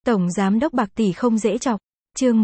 Tổng Giám đốc bạc tỷ không dễ chọc. Chương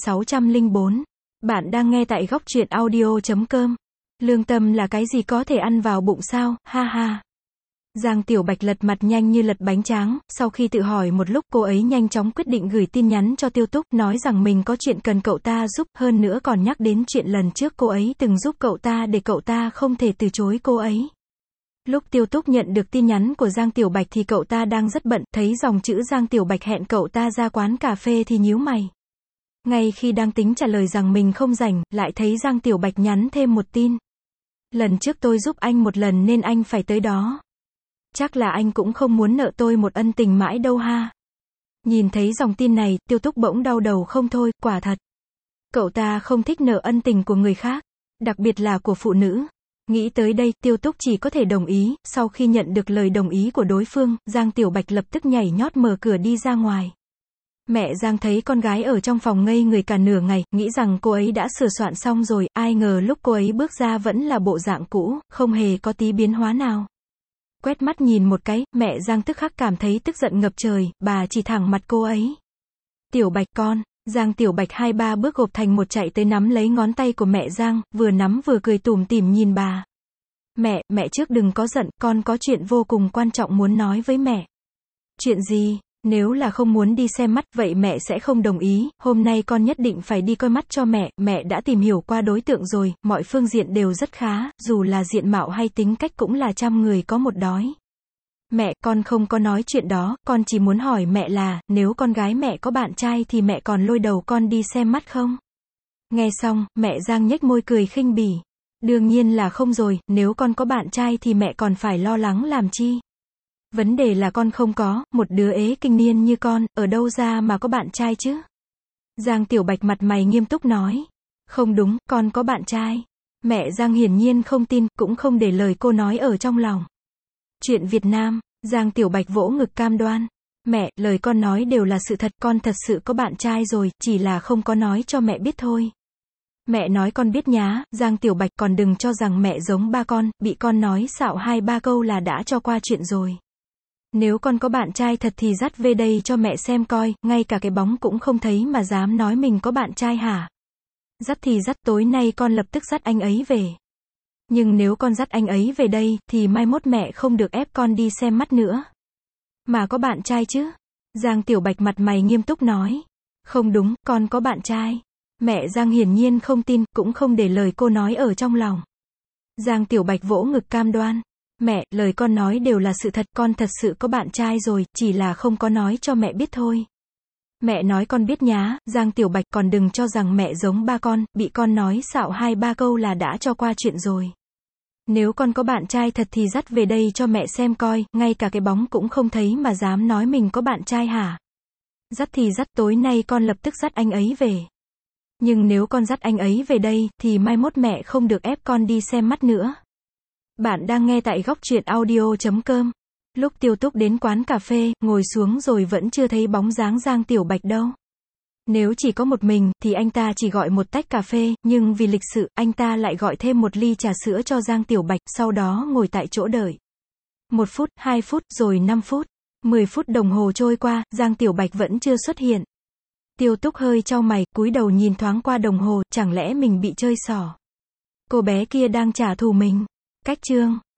1604. Bạn đang nghe tại góc truyện audio.com. Lương tâm là cái gì có thể ăn vào bụng sao, ha ha. Giang Tiểu Bạch lật mặt nhanh như lật bánh tráng, sau khi tự hỏi một lúc cô ấy nhanh chóng quyết định gửi tin nhắn cho Tiêu Túc, nói rằng mình có chuyện cần cậu ta giúp, hơn nữa còn nhắc đến chuyện lần trước cô ấy từng giúp cậu ta để cậu ta không thể từ chối cô ấy. Lúc Tiêu Túc nhận được tin nhắn của Giang Tiểu Bạch thì cậu ta đang rất bận, thấy dòng chữ Giang Tiểu Bạch hẹn cậu ta ra quán cà phê thì nhíu mày. Ngay khi đang tính trả lời rằng mình không rảnh, lại thấy Giang Tiểu Bạch nhắn thêm một tin. Lần trước tôi giúp anh một lần nên anh phải tới đó. Chắc là anh cũng không muốn nợ tôi một ân tình mãi đâu ha. Nhìn thấy dòng tin này, Tiêu Túc bỗng đau đầu không thôi, quả thật. Cậu ta không thích nợ ân tình của người khác, đặc biệt là của phụ nữ. Nghĩ tới đây, Tiêu Túc chỉ có thể đồng ý. Sau khi nhận được lời đồng ý của đối phương, Giang Tiểu Bạch lập tức nhảy nhót mở cửa đi ra ngoài. Mẹ Giang thấy con gái ở trong phòng ngây người cả nửa ngày, nghĩ rằng cô ấy đã sửa soạn xong rồi, ai ngờ lúc cô ấy bước ra vẫn là bộ dạng cũ, không hề có tí biến hóa nào. Quét mắt nhìn một cái, mẹ Giang tức khắc cảm thấy tức giận ngập trời, bà chỉ thẳng mặt cô ấy. Tiểu Bạch con. Giang Tiểu Bạch 2-3 bước gộp thành một chạy tới nắm lấy ngón tay của mẹ Giang, vừa nắm vừa cười tủm tỉm nhìn bà. Mẹ trước đừng có giận, con có chuyện vô cùng quan trọng muốn nói với mẹ. Chuyện gì? Nếu là không muốn đi xem mắt, vậy mẹ sẽ không đồng ý, hôm nay con nhất định phải đi coi mắt cho mẹ đã tìm hiểu qua đối tượng rồi, mọi phương diện đều rất khá, dù là diện mạo hay tính cách cũng là trăm người có một đói. Mẹ, con không có nói chuyện đó, con chỉ muốn hỏi mẹ là, nếu con gái mẹ có bạn trai thì mẹ còn lôi đầu con đi xem mắt không? Nghe xong, mẹ Giang nhếch môi cười khinh bỉ. Đương nhiên là không rồi, nếu con có bạn trai thì mẹ còn phải lo lắng làm chi? Vấn đề là con không có, một đứa ế kinh niên như con, ở đâu ra mà có bạn trai chứ? Giang Tiểu Bạch mặt mày nghiêm túc nói. Không đúng, con có bạn trai. Mẹ Giang hiển nhiên không tin, cũng không để lời cô nói ở trong lòng. Chuyện Việt Nam. Giang Tiểu Bạch vỗ ngực cam đoan. Mẹ, lời con nói đều là sự thật, con thật sự có bạn trai rồi, chỉ là không có nói cho mẹ biết thôi. Mẹ nói con biết nhá. Giang Tiểu Bạch, còn đừng cho rằng mẹ giống ba con, bị con nói xạo 2-3 câu là đã cho qua chuyện rồi. Nếu con có bạn trai thật thì dắt về đây cho mẹ xem coi, ngay cả cái bóng cũng không thấy mà dám nói mình có bạn trai hả? Dắt thì dắt, tối nay con lập tức dắt anh ấy về. Nhưng nếu con dắt anh ấy về đây, thì mai mốt mẹ không được ép con đi xem mắt nữa. Mà có bạn trai chứ? Giang Tiểu Bạch mặt mày nghiêm túc nói. Không đúng, con có bạn trai. Mẹ Giang hiển nhiên không tin, cũng không để lời cô nói ở trong lòng. Giang Tiểu Bạch vỗ ngực cam đoan. Mẹ, lời con nói đều là sự thật, con thật sự có bạn trai rồi, chỉ là không có nói cho mẹ biết thôi. Mẹ nói con biết nhá. Giang Tiểu Bạch, còn đừng cho rằng mẹ giống ba con, bị con nói xạo 2-3 câu là đã cho qua chuyện rồi. Nếu con có bạn trai thật thì dắt về đây cho mẹ xem coi, ngay cả cái bóng cũng không thấy mà dám nói mình có bạn trai hả? Dắt thì dắt, tối nay con lập tức dắt anh ấy về. Nhưng nếu con dắt anh ấy về đây, thì mai mốt mẹ không được ép con đi xem mắt nữa. Bạn đang nghe tại góc truyện audio.com. Lúc Tiêu Túc đến quán cà phê, ngồi xuống rồi vẫn chưa thấy bóng dáng Giang Tiểu Bạch đâu. Nếu chỉ có một mình, thì anh ta chỉ gọi một tách cà phê, nhưng vì lịch sự, anh ta lại gọi thêm một ly trà sữa cho Giang Tiểu Bạch, sau đó ngồi tại chỗ đợi. 1 phút, 2 phút, rồi 5 phút. 10 phút đồng hồ trôi qua, Giang Tiểu Bạch vẫn chưa xuất hiện. Tiêu Túc hơi chau mày, cúi đầu nhìn thoáng qua đồng hồ, chẳng lẽ mình bị chơi xỏ? Cô bé kia đang trả thù mình. Cách chương